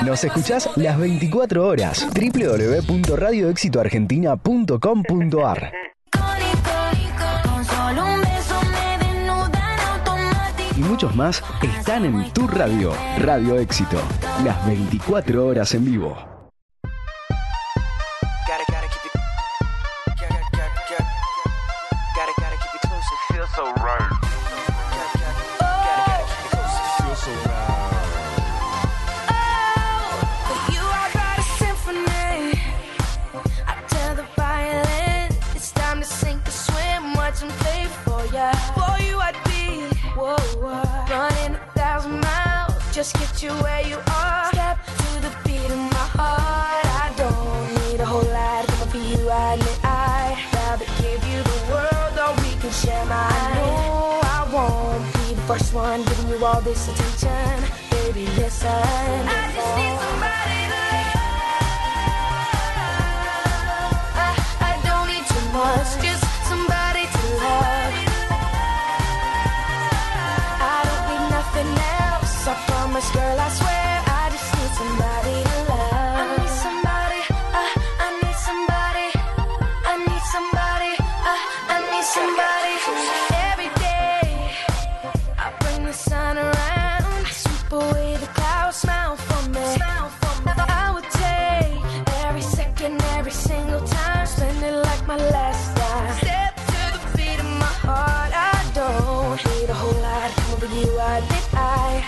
Nos escuchás las 24 horas. www.radioexitoargentina.com.ar. Y muchos más están en tu radio. Radio Éxito. Las 24 horas en vivo. Just get you where you are. Step to the beat of my heart. I don't need a whole lot. But for you, I admit I'd rather give you the world, or we can share mine. I know I won't be the first one giving you all this attention. Baby, listen. I just need somebody to love. I don't need too much, just somebody to love. I don't need nothing else. I promise, girl, I swear, I just need somebody to love. I need somebody, I need somebody, I need somebody, I need somebody. Every day, I bring the sun around, sweep away the clouds, smile for me. I would take every second, every single time, spend it like my last time. Step to the beat of my heart, I don't need a whole lot. Come over you, I did I.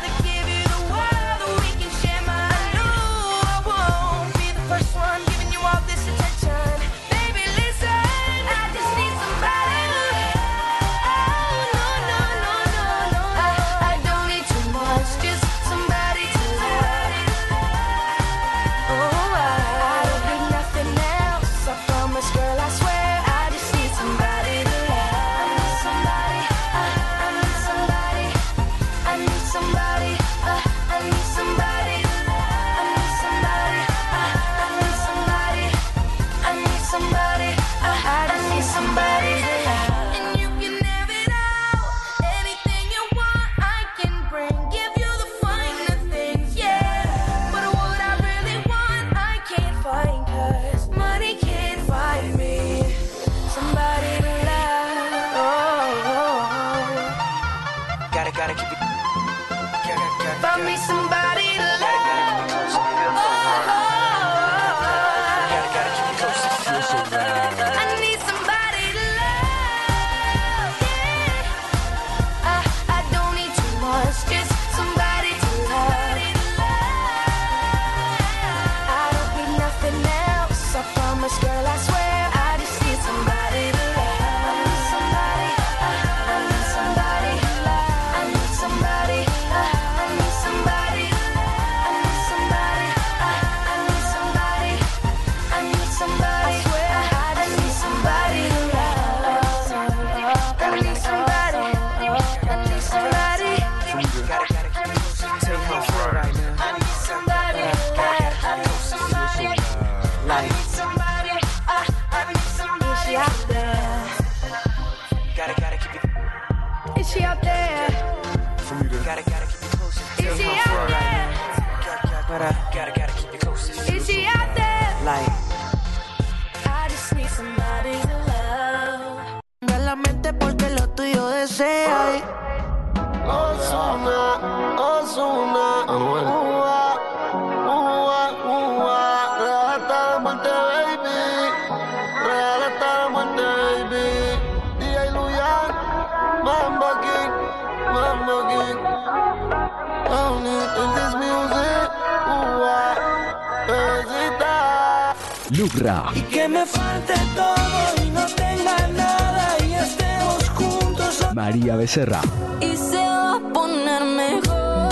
Lucra. Y que me falte todo y no tenga nada y estemos juntos. María Becerra. Y se va a poner mejor.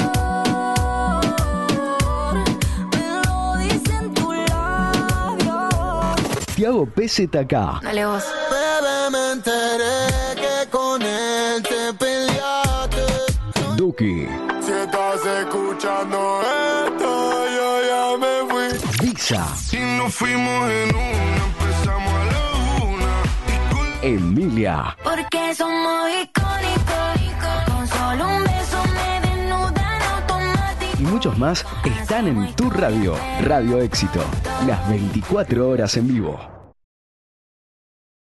Me lo dicen tus labios. Tiago PZK. Dale vos. Bebé, me enteré que con él te peleaste. Duki. Si estás escuchando esto, yo ya me fui. Visa. Si nos fuimos en una, empezamos a la una. Emilia. Porque somos icónicos. Con solo un beso me desnudan automático. Y muchos más están en tu radio, Radio Éxito, las 24 horas en vivo.